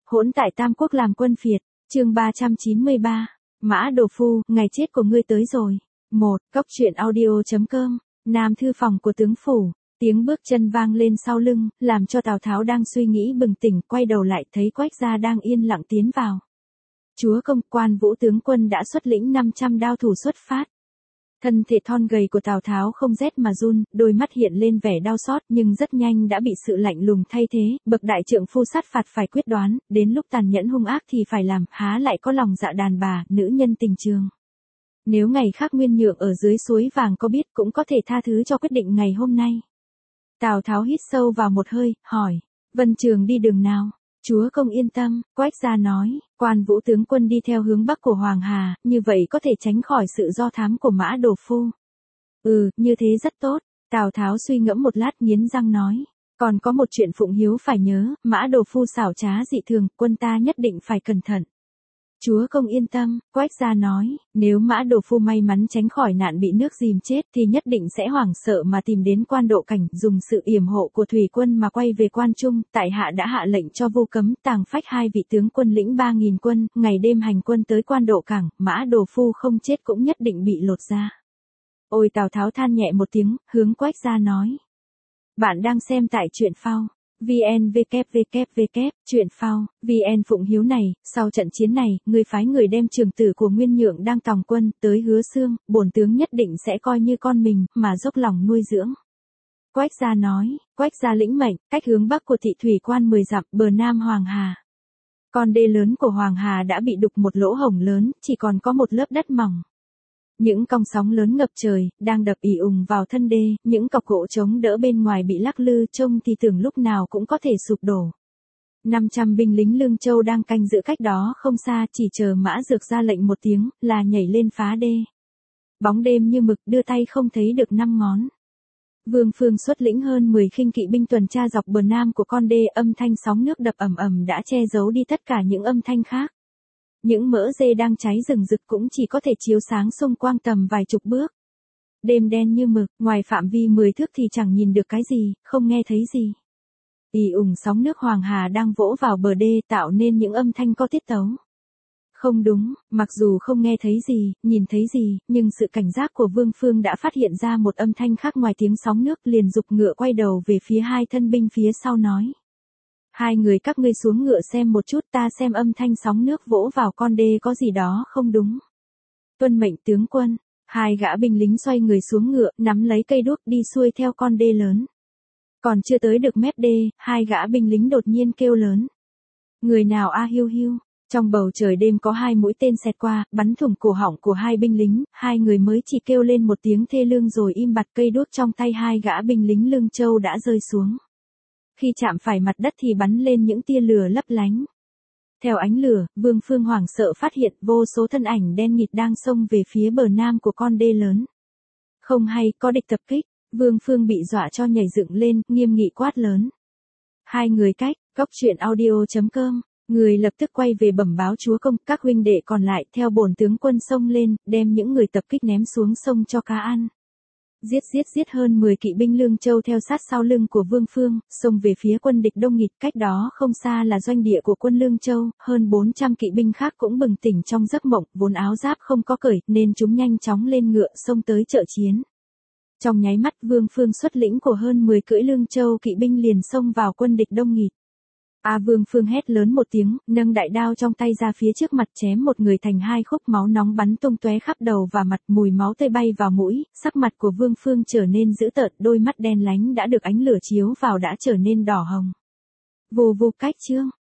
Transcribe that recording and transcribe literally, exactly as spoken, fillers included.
Hỗn tại Tam Quốc làm quân phiệt, chương ba trăm chín mươi ba, Mã Đồ Phu, ngày chết của ngươi tới rồi. một. Cốc truyện audio.com, Nam thư phòng của tướng phủ, tiếng bước chân vang lên sau lưng, làm cho Tào Tháo đang suy nghĩ bừng tỉnh, quay đầu lại thấy Quách gia đang yên lặng tiến vào. Chúa công, Quan Vũ tướng quân đã xuất lĩnh năm trăm đao thủ xuất phát. Thân thể thon gầy của Tào Tháo không rét mà run, đôi mắt hiện lên vẻ đau xót nhưng rất nhanh đã bị sự lạnh lùng thay thế, bậc đại trượng phu sát phạt phải quyết đoán, đến lúc tàn nhẫn hung ác thì phải làm, há lại có lòng dạ đàn bà, nữ nhân tình trường. Nếu ngày khác Nguyên Nhượng ở dưới suối vàng có biết cũng có thể tha thứ cho quyết định ngày hôm nay. Tào Tháo hít sâu vào một hơi, hỏi, Vân Trường đi đường nào? Chúa công yên tâm, Quách gia nói, Quan Vũ tướng quân đi theo hướng bắc của Hoàng Hà, như vậy có thể tránh khỏi sự do thám của Mã Đồ Phu. Ừ, như thế rất tốt, Tào Tháo suy ngẫm một lát nghiến răng nói, còn có một chuyện Phụng Hiếu phải nhớ, Mã Đồ Phu xảo trá dị thường, quân ta nhất định phải cẩn thận. Chúa công yên tâm, Quách gia nói, nếu Mã Đồ Phu may mắn tránh khỏi nạn bị nước dìm chết thì nhất định sẽ hoảng sợ mà tìm đến Quan Độ Cảnh, dùng sự yểm hộ của thủy quân mà quay về Quan Trung. Tại hạ đã hạ lệnh cho Vu Cấm, Tàng Phách hai vị tướng quân lĩnh ba nghìn quân, ngày đêm hành quân tới Quan Độ Cảng, Mã Đồ Phu không chết cũng nhất định bị lột da. Ôi, Tào Tháo than nhẹ một tiếng, hướng Quách gia nói. Bạn đang xem tại truyện phao. vn vê kép vê kép vê kép, truyện phao, vn Phụng Hiếu này, sau trận chiến này, người phái người đem trường tử của Nguyên Nhượng đang tòng quân, tới Hứa Xương, bổn tướng nhất định sẽ coi như con mình, mà dốc lòng nuôi dưỡng. Quách gia nói, Quách gia lĩnh mệnh, cách hướng bắc của thị thủy quan mười dặm, bờ nam Hoàng Hà. Con đê lớn của Hoàng Hà đã bị đục một lỗ hổng lớn, chỉ còn có một lớp đất mỏng. Những cong sóng lớn ngập trời, đang đập ì ùng vào thân đê, những cọc gỗ chống đỡ bên ngoài bị lắc lư, trông thì tưởng lúc nào cũng có thể sụp đổ. năm trăm binh lính Lương Châu đang canh giữ cách đó không xa, chỉ chờ Mã Dược ra lệnh một tiếng, là nhảy lên phá đê. Bóng đêm như mực, đưa tay không thấy được năm ngón. Vương Phương xuất lĩnh hơn mười khinh kỵ binh tuần tra dọc bờ nam của con đê, âm thanh sóng nước đập ầm ầm đã che giấu đi tất cả những âm thanh khác. Những mỡ dê đang cháy rừng rực cũng chỉ có thể chiếu sáng xung quanh tầm vài chục bước. Đêm đen như mực, ngoài phạm vi mười thước thì chẳng nhìn được cái gì, không nghe thấy gì. Ì ùng sóng nước Hoàng Hà đang vỗ vào bờ đê tạo nên những âm thanh có tiết tấu. Không đúng, mặc dù không nghe thấy gì, nhìn thấy gì, nhưng sự cảnh giác của Vương Phương đã phát hiện ra một âm thanh khác ngoài tiếng sóng nước, liền giục ngựa quay đầu về phía hai thân binh phía sau nói. Hai người các ngươi xuống ngựa xem một chút, ta xem âm thanh sóng nước vỗ vào con đê có gì đó không đúng. Tuân mệnh tướng quân, hai gã binh lính xoay người xuống ngựa, nắm lấy cây đuốc đi xuôi theo con đê lớn. Còn chưa tới được mép đê, hai gã binh lính đột nhiên kêu lớn. Người nào a hiu hiu, trong bầu trời đêm có hai mũi tên xẹt qua, bắn thủng cổ họng của hai binh lính, hai người mới chỉ kêu lên một tiếng thê lương rồi im bặt, cây đuốc trong tay hai gã binh lính Lương Châu đã rơi xuống. Khi chạm phải mặt đất thì bắn lên những tia lửa lấp lánh. Theo ánh lửa, Vương Phương hoảng sợ phát hiện vô số thân ảnh đen nghịt đang xông về phía bờ nam của con đê lớn. Không hay, có địch tập kích, Vương Phương bị dọa cho nhảy dựng lên, nghiêm nghị quát lớn. Hai người cách, cốc truyện audio.com, người lập tức quay về bẩm báo chúa công, các huynh đệ còn lại theo bổn tướng quân xông lên, đem những người tập kích ném xuống sông cho cá ăn. Giết giết giết hơn mười kỵ binh Lương Châu theo sát sau lưng của Vương Phương, xông về phía quân địch đông nghịt, cách đó không xa là doanh địa của quân Lương Châu, hơn bốn trăm kỵ binh khác cũng bừng tỉnh trong giấc mộng, vốn áo giáp không có cởi, nên chúng nhanh chóng lên ngựa xông tới trợ chiến. Trong nháy mắt Vương Phương xuất lĩnh của hơn mười cưỡi Lương Châu kỵ binh liền xông vào quân địch đông nghịt. A Vương Phương hét lớn một tiếng, nâng đại đao trong tay ra phía trước mặt chém một người thành hai khúc, máu nóng bắn tung tóe khắp đầu và mặt, mùi máu tươi bay vào mũi, sắc mặt của Vương Phương trở nên dữ tợn, đôi mắt đen lánh đã được ánh lửa chiếu vào đã trở nên đỏ hồng. Vù vù cách chương,